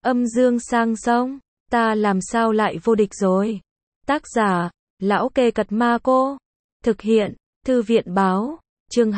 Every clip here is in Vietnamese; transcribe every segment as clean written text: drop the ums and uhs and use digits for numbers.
Âm dương sang sông, ta làm sao lại vô địch rồi. Tác giả, Lão Kê Cật Ma Cô. Thực hiện, Thư viện Báo. Chương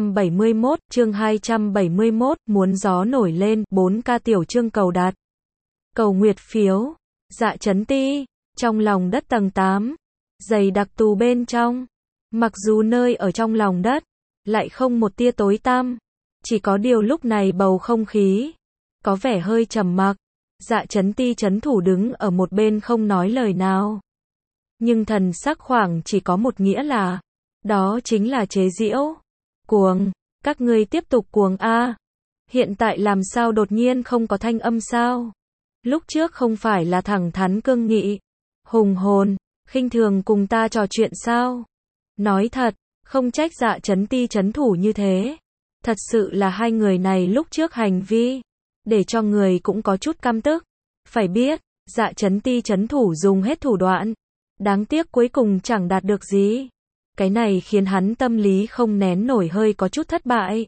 271, muốn gió nổi lên, 4K tiểu chương cầu đạt. Cầu nguyệt phiếu. Dạ Chấn Ti, trong lòng đất tầng 8, dày đặc tù bên trong. Mặc dù nơi ở trong lòng đất, lại không một tia tối tăm. Chỉ có điều lúc này bầu không khí có vẻ hơi trầm mặc. Dạ Chấn Ti chấn thủ đứng ở một bên không nói lời nào. Nhưng thần sắc khoảng chỉ có một nghĩa là, đó chính là chế giễu. Cuồng, các ngươi tiếp tục cuồng a. Hiện tại làm sao đột nhiên không có thanh âm sao? Lúc trước không phải là thẳng thắn cương nghị, hùng hồn, khinh thường cùng ta trò chuyện sao? Nói thật, không trách Dạ Chấn Ti chấn thủ như thế. Thật sự là hai người này lúc trước hành vi, để cho người cũng có chút căm tức. Phải biết, Dạ Chấn Ti chấn thủ dùng hết thủ đoạn. Đáng tiếc cuối cùng chẳng đạt được gì. Cái này khiến hắn tâm lý không nén nổi hơi có chút thất bại.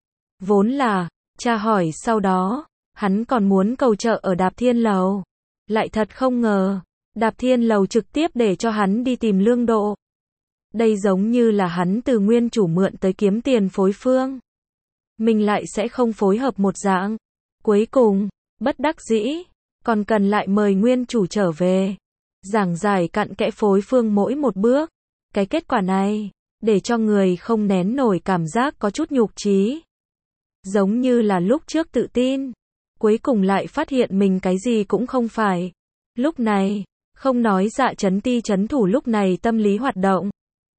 Vốn là, tra hỏi sau đó, hắn còn muốn cầu trợ ở Đạp Thiên Lầu. Lại thật không ngờ, Đạp Thiên Lầu trực tiếp để cho hắn đi tìm Lương Độ. Đây giống như là hắn từ nguyên chủ mượn tới kiếm tiền phối phương. Mình lại sẽ không phối hợp một dạng. Cuối cùng, bất đắc dĩ, còn cần lại mời nguyên chủ trở về. Giảng giải cặn kẽ phối phương mỗi một bước. Cái kết quả này, để cho người không nén nổi cảm giác có chút nhục chí. Giống như là lúc trước tự tin, cuối cùng lại phát hiện mình cái gì cũng không phải. Lúc này, không nói Dạ Chấn Ti chấn thủ lúc này tâm lý hoạt động.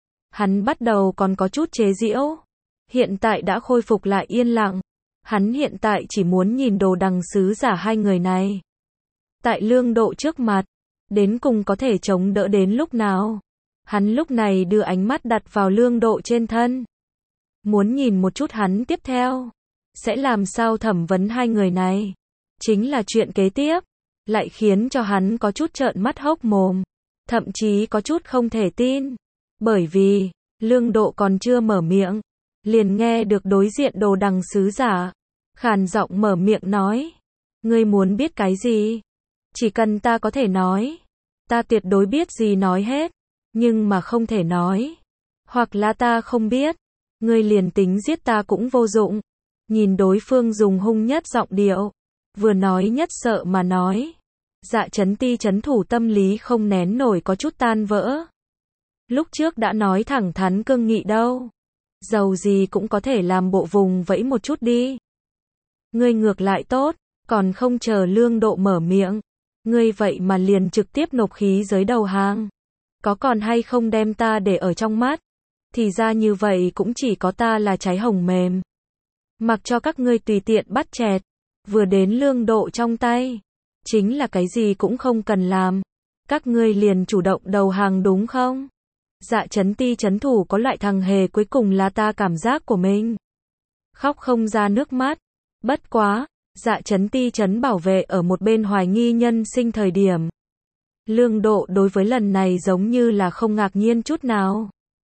Hắn bắt đầu còn có chút chế giễu. Hiện tại đã khôi phục lại yên lặng. Hắn hiện tại chỉ muốn nhìn Đồ Đằng sứ giả hai người này. Tại Lương Độ trước mặt, đến cùng có thể chống đỡ đến lúc nào. Hắn lúc này đưa ánh mắt đặt vào Lương Độ trên thân. Muốn nhìn một chút hắn tiếp theo sẽ làm sao thẩm vấn hai người này. Chính là chuyện kế tiếp, lại khiến cho hắn có chút trợn mắt hốc mồm. Thậm chí có chút không thể tin. Bởi vì, Lương Độ còn chưa mở miệng, liền nghe được đối diện Đồ Đằng sứ giả khàn giọng mở miệng nói. Ngươi muốn biết cái gì? Chỉ cần ta có thể nói, ta tuyệt đối biết gì nói hết. Nhưng mà không thể nói, hoặc là ta không biết, ngươi liền tính giết ta cũng vô dụng. Nhìn đối phương dùng hung nhất giọng điệu, vừa nói nhất sợ mà nói. Dạ Chấn Ti chấn thủ tâm lý không nén nổi có chút tan vỡ. Lúc trước đã nói thẳng thắn cương nghị đâu. Dầu gì cũng có thể làm bộ vùng vẫy một chút đi. Ngươi ngược lại tốt, còn không chờ Lương Độ mở miệng. Ngươi vậy mà liền trực tiếp nộp khí giới đầu hàng. Có còn hay không đem ta để ở trong mắt? Thì ra như vậy cũng chỉ có ta là trái hồng mềm. Mặc cho các ngươi tùy tiện bắt chẹt. Vừa đến Lương Độ trong tay, chính là cái gì cũng không cần làm. Các ngươi liền chủ động đầu hàng đúng không? Dạ Chấn Ti chấn thủ có loại thằng hề cuối cùng là ta cảm giác của mình. Khóc không ra nước mắt. Bất quá, Dạ Chấn Ti chấn bảo vệ ở một bên hoài nghi nhân sinh thời điểm. Lương Độ đối với lần này giống như là không ngạc nhiên chút nào.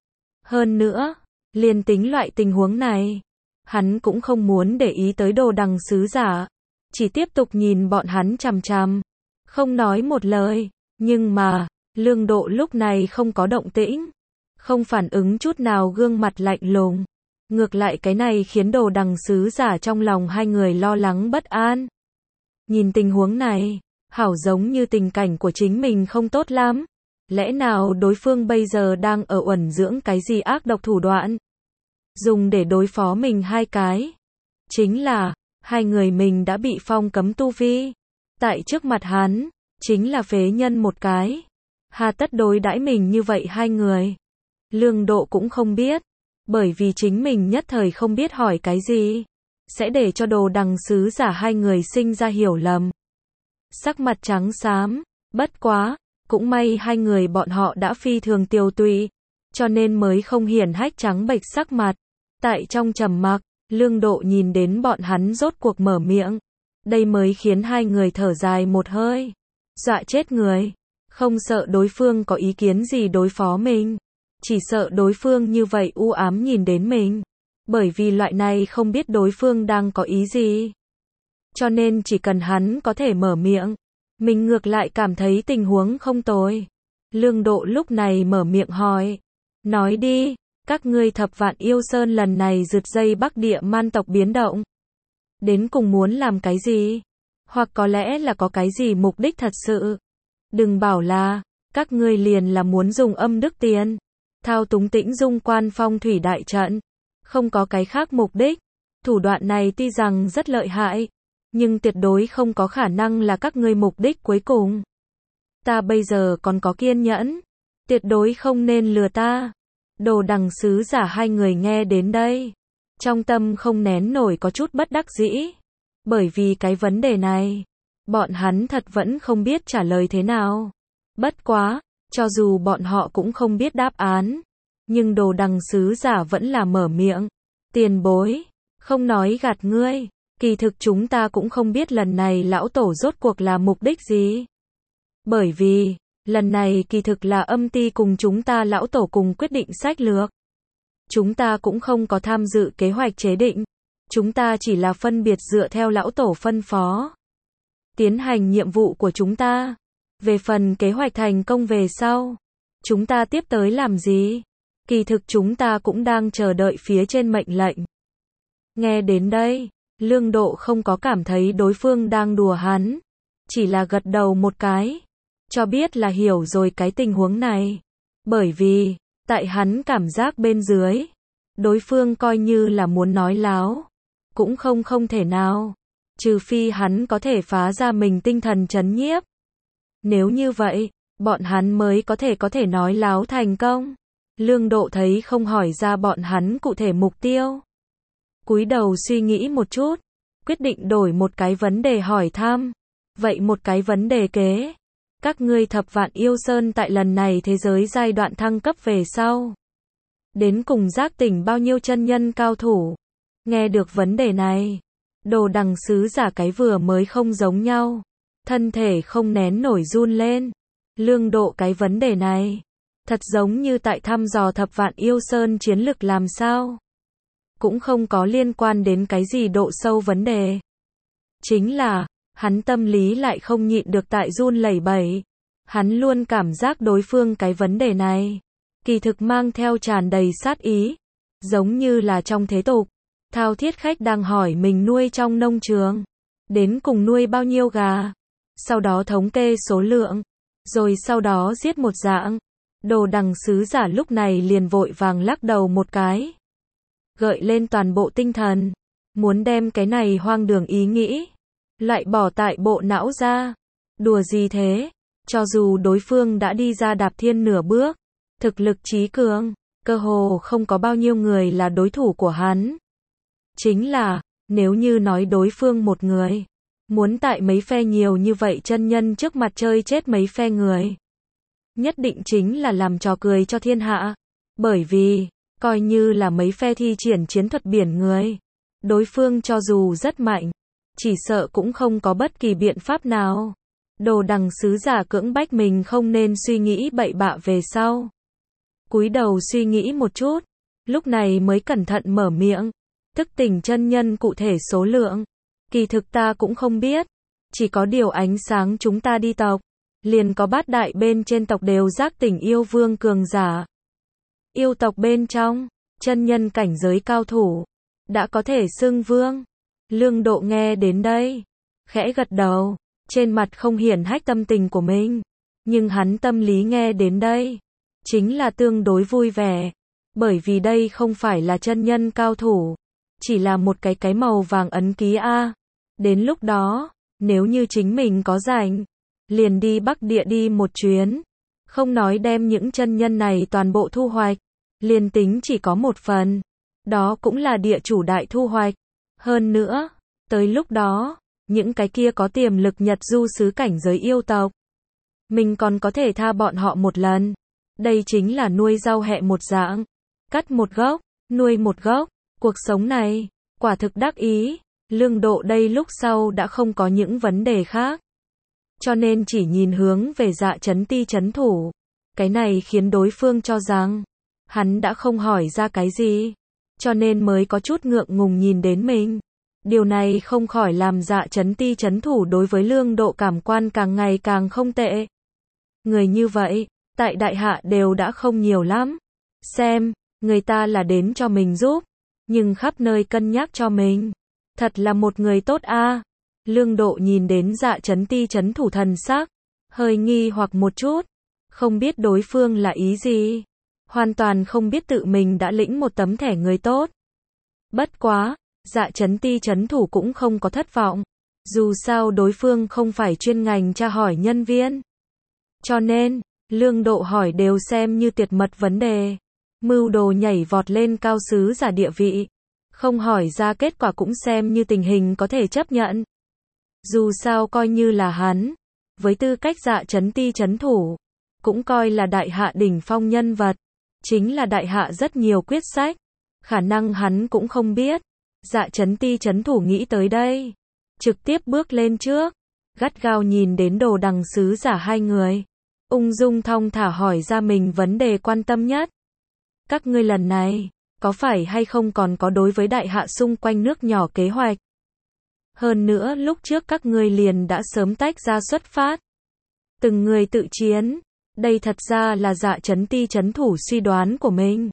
Hơn nữa, liền tính loại tình huống này, hắn cũng không muốn để ý tới Đồ Đằng sứ giả. Chỉ tiếp tục nhìn bọn hắn chằm chằm, không nói một lời. Nhưng mà, Lương Độ lúc này không có động tĩnh, không phản ứng chút nào, gương mặt lạnh lùng. Ngược lại cái này khiến Đồ Đằng sứ giả trong lòng hai người lo lắng bất an. Nhìn tình huống này, hảo giống như tình cảnh của chính mình không tốt lắm. Lẽ nào đối phương bây giờ đang ở uẩn dưỡng cái gì ác độc thủ đoạn? Dùng để đối phó mình hai cái. Chính là, hai người mình đã bị phong cấm tu vi. Tại trước mặt hắn, chính là phế nhân một cái. Hà tất đối đãi mình như vậy hai người. Lương Độ cũng không biết. Bởi vì chính mình nhất thời không biết hỏi cái gì, sẽ để cho Đồ Đằng sứ giả hai người sinh ra hiểu lầm. Sắc mặt trắng xám, bất quá, cũng may hai người bọn họ đã phi thường tiêu tụy, cho nên mới không hiển hách trắng bệch sắc mặt. Tại trong trầm mặc, Lương Độ nhìn đến bọn hắn rốt cuộc mở miệng. Đây mới khiến hai người thở dài một hơi. Dọa chết người. Không sợ đối phương có ý kiến gì đối phó mình. Chỉ sợ đối phương như vậy u ám nhìn đến mình. Bởi vì loại này không biết đối phương đang có ý gì. cho nên chỉ cần hắn có thể mở miệng, mình ngược lại cảm thấy tình huống không tồi. Lương Độ lúc này mở miệng hỏi, nói đi, các ngươi Thập Vạn Yêu Sơn lần này rượt dây Bắc Địa man tộc biến động, đến cùng muốn làm cái gì? Hoặc có lẽ là có cái gì mục đích thật sự? Đừng bảo là, các ngươi liền là muốn dùng âm đức tiền, thao túng Tĩnh Dung Quan phong thủy đại trận, không có cái khác mục đích. Thủ đoạn này tuy rằng rất lợi hại, nhưng tuyệt đối không có khả năng là các ngươi mục đích cuối cùng. Ta bây giờ còn có kiên nhẫn, tuyệt đối không nên lừa ta. Đồ Đằng sứ giả hai người nghe đến đây, trong tâm không nén nổi có chút bất đắc dĩ, bởi vì cái vấn đề này, bọn hắn thật vẫn không biết trả lời thế nào. Bất quá, cho dù bọn họ cũng không biết đáp án, nhưng Đồ Đằng sứ giả vẫn là mở miệng. Tiền bối, không nói gạt ngươi, kỳ thực chúng ta cũng không biết lần này lão tổ rốt cuộc là mục đích gì. Bởi vì, lần này kỳ thực là âm ty cùng chúng ta lão tổ cùng quyết định sách lược. Chúng ta cũng không có tham dự kế hoạch chế định, chúng ta chỉ là phân biệt dựa theo lão tổ phân phó, tiến hành nhiệm vụ của chúng ta. Về phần kế hoạch thành công về sau, chúng ta tiếp tới làm gì? Kỳ thực chúng ta cũng đang chờ đợi phía trên mệnh lệnh. Nghe đến đây, Lương Độ không có cảm thấy đối phương đang đùa hắn, chỉ là gật đầu một cái, cho biết là hiểu rồi cái tình huống này. Bởi vì, tại hắn cảm giác bên dưới, đối phương coi như là muốn nói láo, cũng không thể nào, trừ phi hắn có thể phá ra mình tinh thần trấn nhiếp. Nếu như vậy, bọn hắn mới có thể nói láo thành công. Lương Độ thấy không hỏi ra bọn hắn cụ thể mục tiêu, cúi đầu suy nghĩ một chút, quyết định đổi một cái vấn đề hỏi thăm. Vậy một cái vấn đề kế, các ngươi Thập Vạn Yêu Sơn tại lần này thế giới giai đoạn thăng cấp về sau, đến cùng giác tỉnh bao nhiêu chân nhân cao thủ? Nghe được vấn đề này, Đồ Đằng sứ giả cái vừa mới không giống nhau, thân thể không nén nổi run lên. Lương Độ cái vấn đề này, thật giống như tại thăm dò Thập Vạn Yêu Sơn chiến lực làm sao? Cũng không có liên quan đến cái gì độ sâu vấn đề. Chính là, hắn tâm lý lại không nhịn được tại run lẩy bẩy. Hắn luôn cảm giác đối phương cái vấn đề này, kỳ thực mang theo tràn đầy sát ý. Giống như là trong thế tục, thao thiết khách đang hỏi mình nuôi trong nông trường, đến cùng nuôi bao nhiêu gà, sau đó thống kê số lượng, rồi sau đó giết một dạng. Đồ Đằng sứ giả lúc này liền vội vàng lắc đầu một cái, gợi lên toàn bộ tinh thần, muốn đem cái này hoang đường ý nghĩ lại bỏ tại bộ não ra. Đùa gì thế? Cho dù đối phương đã đi ra đạp thiên nửa bước, thực lực trí cường, cơ hồ không có bao nhiêu người là đối thủ của hắn. Chính là, nếu như nói đối phương một người, muốn tại mấy phe nhiều như vậy chân nhân trước mặt chơi chết mấy phe người, nhất định chính là làm trò cười cho thiên hạ. Bởi vì, coi như là mấy phe thi triển chiến thuật biển người, đối phương cho dù rất mạnh, chỉ sợ cũng không có bất kỳ biện pháp nào. Đồ Đằng sứ giả cưỡng bách mình không nên suy nghĩ bậy bạ về sau. Cúi đầu suy nghĩ một chút, lúc này mới cẩn thận mở miệng. Thức tỉnh chân nhân cụ thể số lượng, kỳ thực ta cũng không biết. Chỉ có điều ánh sáng chúng ta đi tộc, liền có bát đại bên trên tộc đều giác tỉnh yêu vương cường giả. Yêu tộc bên trong, chân nhân cảnh giới cao thủ, đã có thể xưng vương. Lương Độ nghe đến đây, khẽ gật đầu, trên mặt không hiển hách tâm tình của mình. Nhưng hắn tâm lý nghe đến đây, chính là tương đối vui vẻ. Bởi vì đây không phải là chân nhân cao thủ, chỉ là một cái màu vàng ấn ký A. Đến lúc đó, nếu như chính mình có rảnh, liền đi Bắc Địa đi một chuyến. Không nói đem những chân nhân này toàn bộ thu hoạch, liền tính chỉ có một phần, đó cũng là địa chủ đại thu hoạch. Hơn nữa, tới lúc đó, những cái kia có tiềm lực Nhật du sứ cảnh giới yêu tộc, mình còn có thể tha bọn họ một lần. Đây chính là nuôi rau hẹ một dạng, cắt một gốc, nuôi một gốc. Cuộc sống này, quả thực đắc ý. Lương Độ đây lúc sau đã không có những vấn đề khác, cho nên chỉ nhìn hướng về Dạ Chấn Ti trấn thủ. Cái này khiến đối phương cho rằng hắn đã không hỏi ra cái gì, cho nên mới có chút ngượng ngùng nhìn đến mình. Điều này không khỏi làm Dạ Chấn Ti trấn thủ đối với Lương Độ cảm quan càng ngày càng không tệ. Người như vậy, tại đại hạ đều đã không nhiều lắm. Xem, người ta là đến cho mình giúp, nhưng khắp nơi cân nhắc cho mình. Thật là một người tốt a. Lương Độ nhìn đến Dạ Chấn Ti trấn thủ thần sắc, hơi nghi hoặc một chút, không biết đối phương là ý gì. Hoàn toàn không biết tự mình đã lĩnh một tấm thẻ người tốt. Bất quá, Dạ Chấn Ti trấn thủ cũng không có thất vọng. Dù sao đối phương không phải chuyên ngành tra hỏi nhân viên. Cho nên, Lương Độ hỏi đều xem như tuyệt mật vấn đề. Mưu đồ nhảy vọt lên cao sứ giả địa vị. Không hỏi ra kết quả cũng xem như tình hình có thể chấp nhận. Dù sao coi như là hắn, với tư cách Dạ Chấn Ti trấn thủ, cũng coi là đại hạ đỉnh phong nhân vật. Chính là đại hạ rất nhiều quyết sách. Khả năng hắn cũng không biết. Dạ Chấn Ti trấn thủ nghĩ tới đây. Trực tiếp bước lên trước. Gắt gao nhìn đến Đồ Đằng sứ giả hai người. Ung dung thong thả hỏi ra mình vấn đề quan tâm nhất. Các ngươi lần này, có phải hay không còn có đối với đại hạ xung quanh nước nhỏ kế hoạch? Hơn nữa lúc trước các ngươi liền đã sớm tách ra xuất phát. Từng người tự chiến. Đây thật ra là Dạ Chấn Ti trấn thủ suy đoán của mình.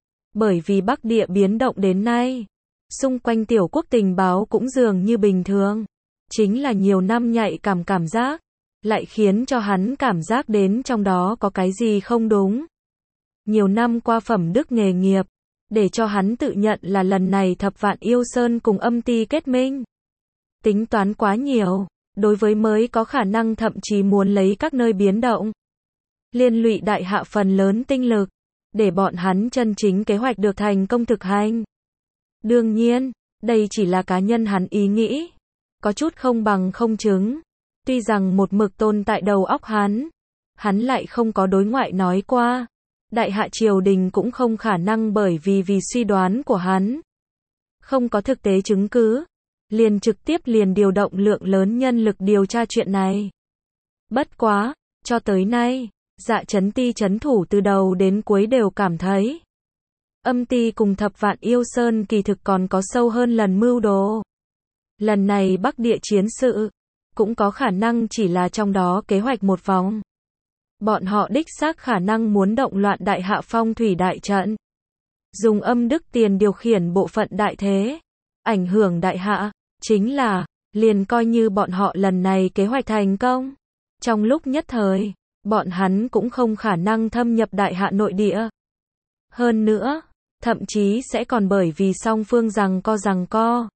Bởi vì Bắc Địa biến động đến nay, xung quanh tiểu quốc tình báo cũng dường như bình thường. Chính là nhiều năm nhạy cảm giác, lại khiến cho hắn cảm giác đến trong đó có cái gì không đúng. Nhiều năm qua phẩm đức nghề nghiệp, để cho hắn tự nhận là lần này Thập Vạn Yêu Sơn cùng Âm Ti kết minh. Tính toán quá nhiều, đối với mới có khả năng thậm chí muốn lấy các nơi biến động. Liên lụy đại hạ phần lớn tinh lực, để bọn hắn chân chính kế hoạch được thành công thực hành. Đương nhiên, đây chỉ là cá nhân hắn ý nghĩ. Có chút không bằng không chứng. Tuy rằng một mực tồn tại đầu óc hắn lại không có đối ngoại nói qua. Đại hạ triều đình cũng không khả năng bởi vì suy đoán của hắn. Không có thực tế chứng cứ. Liền trực tiếp điều động lượng lớn nhân lực điều tra chuyện này. Bất quá, cho tới nay, Dạ Chấn Ti trấn thủ từ đầu đến cuối đều cảm thấy. Âm Ti cùng Thập Vạn Yêu Sơn kỳ thực còn có sâu hơn lần mưu đồ. Lần này Bắc Địa chiến sự, cũng có khả năng chỉ là trong đó kế hoạch một vòng. Bọn họ đích xác khả năng muốn động loạn đại hạ phong thủy đại trận. Dùng âm đức tiền điều khiển bộ phận đại thế. Ảnh hưởng đại hạ, chính là, liền coi như bọn họ lần này kế hoạch thành công. Trong lúc nhất thời, bọn hắn cũng không khả năng thâm nhập đại hạ nội địa. Hơn nữa, thậm chí sẽ còn bởi vì song phương rằng co.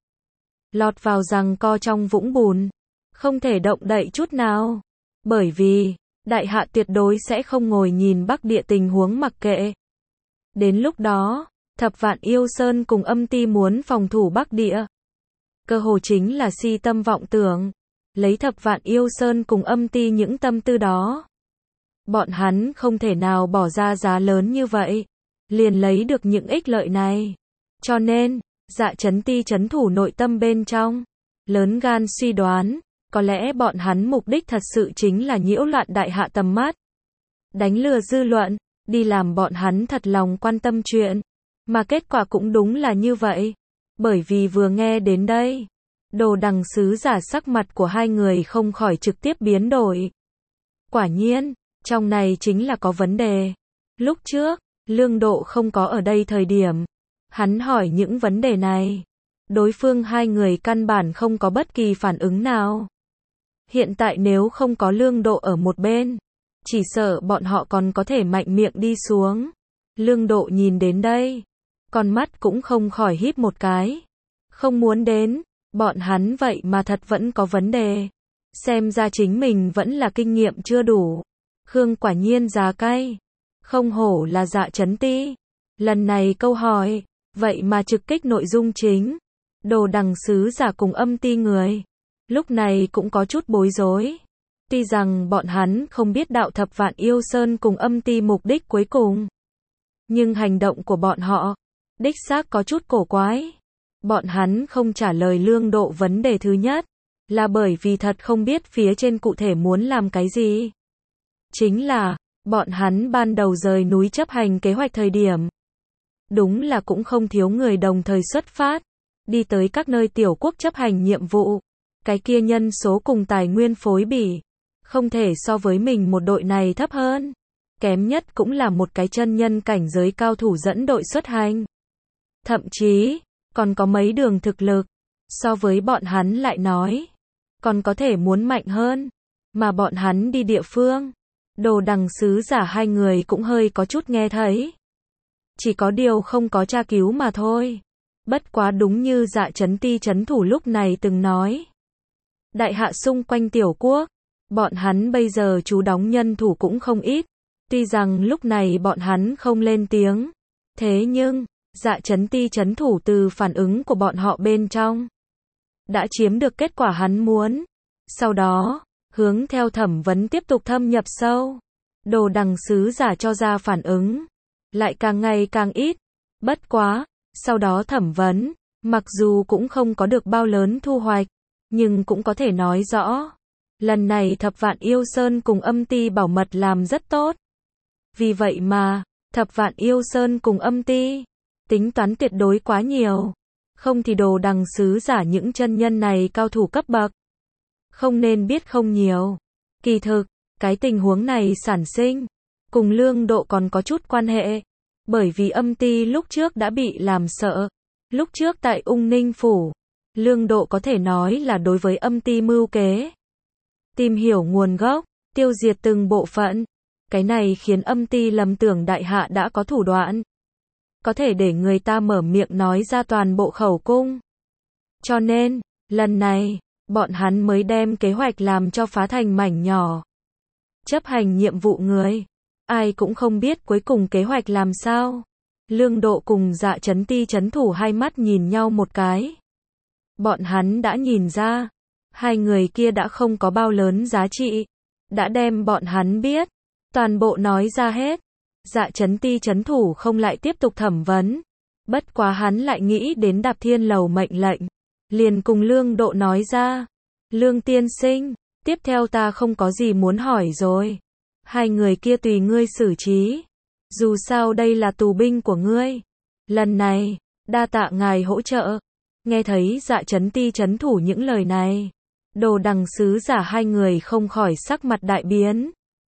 Lọt vào rằng co trong vũng bùn. Không thể động đậy chút nào. Bởi vì, đại hạ tuyệt đối sẽ không ngồi nhìn Bắc Địa tình huống mặc kệ. Đến lúc đó, Thập Vạn Yêu Sơn cùng Âm Ti muốn phòng thủ Bắc Địa. Cơ hồ chính là si tâm vọng tưởng. Lấy Thập Vạn Yêu Sơn cùng Âm Ti những tâm tư đó. Bọn hắn không thể nào bỏ ra giá lớn như vậy. Liền lấy được những ích lợi này. Cho nên, Dạ Chấn Ti trấn thủ nội tâm bên trong. Lớn gan suy đoán. Có lẽ bọn hắn mục đích thật sự chính là nhiễu loạn đại hạ tầm mắt. Đánh lừa dư luận. Đi làm bọn hắn thật lòng quan tâm chuyện. Mà kết quả cũng đúng là như vậy. Bởi vì vừa nghe đến đây, Đồ Đằng sứ giả sắc mặt của hai người không khỏi trực tiếp biến đổi. Quả nhiên, trong này chính là có vấn đề. Lúc trước, Lương Độ không có ở đây thời điểm. Hắn hỏi những vấn đề này. Đối phương hai người căn bản không có bất kỳ phản ứng nào. Hiện tại nếu không có Lương Độ ở một bên, chỉ sợ bọn họ còn có thể mạnh miệng đi xuống. Lương Độ nhìn đến đây, con mắt cũng không khỏi híp một cái. Không muốn đến, bọn hắn vậy mà thật vẫn có vấn đề. Xem ra chính mình vẫn là kinh nghiệm chưa đủ. Khương quả nhiên già cay. Không hổ là Dạ Chấn Ti. Lần này câu hỏi, vậy mà trực kích nội dung chính. Đồ Đằng sứ giả cùng Âm Ti người. Lúc này cũng có chút bối rối. Tuy rằng bọn hắn không biết đạo Thập Vạn Yêu Sơn cùng Âm Ti mục đích cuối cùng. Nhưng hành động của bọn họ, đích xác có chút cổ quái. Bọn hắn không trả lời Lương Độ vấn đề thứ nhất, là bởi vì thật không biết phía trên cụ thể muốn làm cái gì. Chính là, bọn hắn ban đầu rời núi chấp hành kế hoạch thời điểm. Đúng là cũng không thiếu người đồng thời xuất phát. đi tới các nơi tiểu quốc chấp hành nhiệm vụ. Cái kia nhân số cùng tài nguyên phối bỉ, không thể so với mình một đội này thấp hơn. Kém nhất cũng là một cái chân nhân cảnh giới cao thủ dẫn đội xuất hành. Thậm chí, còn có mấy đường thực lực, so với bọn hắn lại nói, còn có thể muốn mạnh hơn. Mà bọn hắn đi địa phương, Đồ Đằng sứ giả hai người cũng hơi có chút nghe thấy. Chỉ có điều không có tra cứu mà thôi. Bất quá đúng như Dạ Chấn Ti chấn thủ lúc này từng nói. Đại hạ xung quanh tiểu quốc, bọn hắn bây giờ trú đóng nhân thủ cũng không ít. Tuy rằng lúc này bọn hắn không lên tiếng. Thế nhưng, Dạ Chấn Ti chấn thủ từ phản ứng của bọn họ bên trong, đã chiếm được kết quả hắn muốn. Sau đó, hướng theo thẩm vấn tiếp tục thâm nhập sâu. Đồ Đằng sứ giả cho ra phản ứng, lại càng ngày càng ít. Bất quá, sau đó thẩm vấn, mặc dù cũng không có được bao lớn thu hoạch, nhưng cũng có thể nói rõ. Lần này Thập Vạn Yêu Sơn cùng Âm Ti bảo mật làm rất tốt. Vì vậy mà, Thập Vạn Yêu Sơn cùng Âm Ti tính toán tuyệt đối quá nhiều. Không thì Đồ Đằng sứ giả những chân nhân này cao thủ cấp bậc, không nên biết không nhiều. Kỳ thực, cái tình huống này sản sinh, cùng Lương Độ còn có chút quan hệ. Bởi vì Âm Ti lúc trước đã bị làm sợ. Lúc trước tại Ung Ninh Phủ, Lương Độ có thể nói là đối với Âm Ti mưu kế. Tìm hiểu nguồn gốc, tiêu diệt từng bộ phận. Cái này khiến Âm Ti lầm tưởng đại hạ đã có thủ đoạn, có thể để người ta mở miệng nói ra toàn bộ khẩu cung. Cho nên, lần này, bọn hắn mới đem kế hoạch làm cho phá thành mảnh nhỏ. Chấp hành nhiệm vụ người, ai cũng không biết cuối cùng kế hoạch làm sao. Lương Độ cùng Dạ Chấn Ti chấn thủ hai mắt nhìn nhau một cái. Bọn hắn đã nhìn ra, hai người kia đã không có bao lớn giá trị. Đã đem bọn hắn biết, toàn bộ nói ra hết. Dạ Chấn Ti chấn thủ không lại tiếp tục thẩm vấn. Bất quá hắn lại nghĩ đến Đạp Thiên Lầu mệnh lệnh. Liền cùng Lương Độ nói ra. Lương tiên sinh, tiếp theo ta không có gì muốn hỏi rồi. Hai người kia tùy ngươi xử trí. Dù sao đây là tù binh của ngươi. Lần này, đa tạ ngài hỗ trợ. Nghe thấy Dạ Chấn Ti chấn thủ những lời này, Đồ Đằng sứ giả hai người không khỏi sắc mặt đại biến.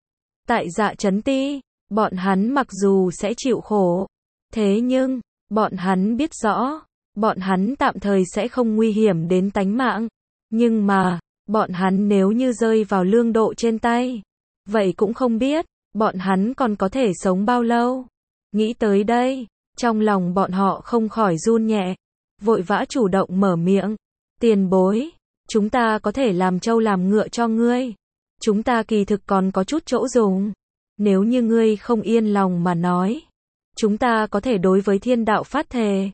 Tại Dạ Chấn Ti, bọn hắn mặc dù sẽ chịu khổ, thế nhưng, bọn hắn biết rõ, bọn hắn tạm thời sẽ không nguy hiểm đến tánh mạng. Nhưng mà, bọn hắn nếu như rơi vào Lương Độ trên tay, vậy cũng không biết, bọn hắn còn có thể sống bao lâu. Nghĩ tới đây, trong lòng bọn họ không khỏi run nhẹ, vội vã chủ động mở miệng. Tiền bối, chúng ta có thể làm trâu làm ngựa cho ngươi. Chúng ta kỳ thực còn có chút chỗ dùng. Nếu như ngươi không yên lòng mà nói, chúng ta có thể đối với thiên đạo phát thề.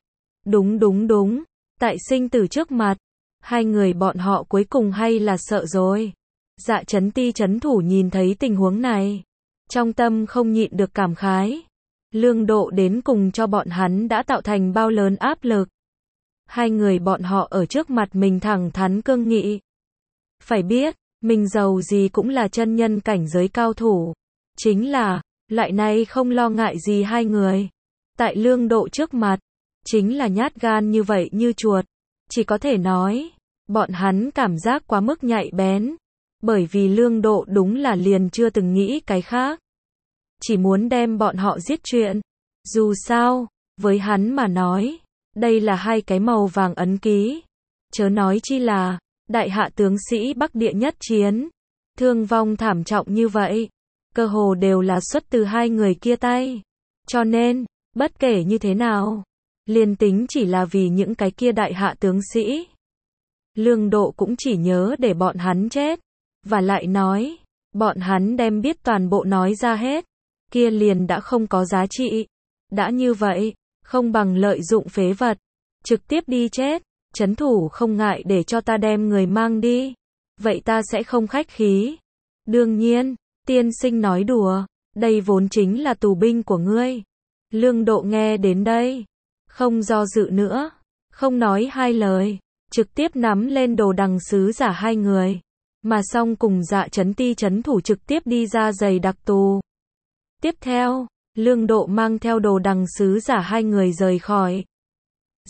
Đúng, tại sinh tử trước mặt, hai người bọn họ cuối cùng hay là sợ rồi. Dạ Chấn Ti chấn thủ nhìn thấy tình huống này, trong tâm không nhịn được cảm khái. Lương Độ đến cùng cho bọn hắn đã tạo thành bao lớn áp lực. Hai người bọn họ ở trước mặt mình thẳng thắn cương nghị. Phải biết, mình giàu gì cũng là chân nhân cảnh giới cao thủ. Chính là, loại này không lo ngại gì hai người. Tại Lương Độ trước mặt, chính là nhát gan như vậy như chuột. Chỉ có thể nói, bọn hắn cảm giác quá mức nhạy bén. Bởi vì Lương Độ đúng là liền chưa từng nghĩ cái khác. Chỉ muốn đem bọn họ giết chuyện. Dù sao, với hắn mà nói, đây là hai cái màu vàng ấn ký. Chớ nói chi là, đại hạ tướng sĩ Bắc Địa nhất chiến. Thương vong thảm trọng như vậy, cơ hồ đều là xuất từ hai người kia tay. Cho nên, bất kể như thế nào, liền tính chỉ là vì những cái kia đại hạ tướng sĩ, Lương Độ cũng chỉ nhớ để bọn hắn chết. Và lại nói, bọn hắn đem biết toàn bộ nói ra hết, kia liền đã không có giá trị. Đã như vậy, không bằng lợi dụng phế vật, trực tiếp đi chết. Chấn thủ không ngại để cho ta đem người mang đi, vậy ta sẽ không khách khí. Đương nhiên, tiên sinh nói đùa, đây vốn chính là tù binh của ngươi. Lương Độ nghe đến đây, không do dự nữa, không nói hai lời, trực tiếp nắm lên Đồ Đằng sứ giả hai người, mà xong cùng Dạ Chấn Ti chấn thủ trực tiếp đi ra giày đặc tù. Tiếp theo, Lương Độ mang theo Đồ Đằng sứ giả hai người rời khỏi.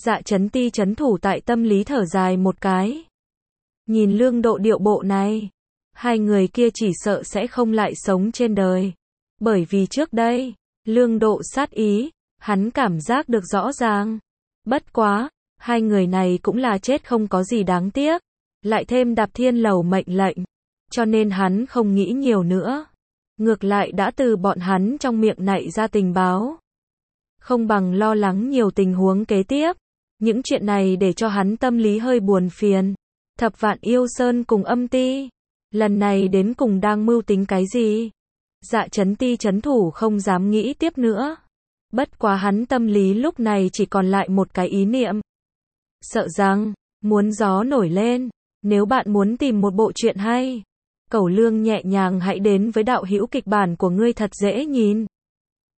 Dạ Chấn Ti chấn thủ tại tâm lý thở dài một cái. Nhìn Lương Độ điệu bộ này, hai người kia chỉ sợ sẽ không lại sống trên đời. Bởi vì trước đây, Lương Độ sát ý, hắn cảm giác được rõ ràng. Bất quá, hai người này cũng là chết không có gì đáng tiếc. Lại thêm Đạp Thiên Lầu mệnh lệnh, cho nên hắn không nghĩ nhiều nữa. Ngược lại đã từ bọn hắn trong miệng nạy ra tình báo. Không bằng lo lắng nhiều tình huống kế tiếp. Những chuyện này để cho hắn tâm lý hơi buồn phiền. Thập Vạn Yêu Sơn cùng Âm Ti, lần này đến cùng đang mưu tính cái gì? Dạ Chấn Ti chấn thủ không dám nghĩ tiếp nữa. Bất quá hắn tâm lý lúc này chỉ còn lại một cái ý niệm. Sợ rằng, muốn gió nổi lên. Nếu bạn muốn tìm một bộ truyện hay, Cẩu Lương nhẹ nhàng hãy đến với đạo hữu kịch bản của ngươi thật dễ nhìn.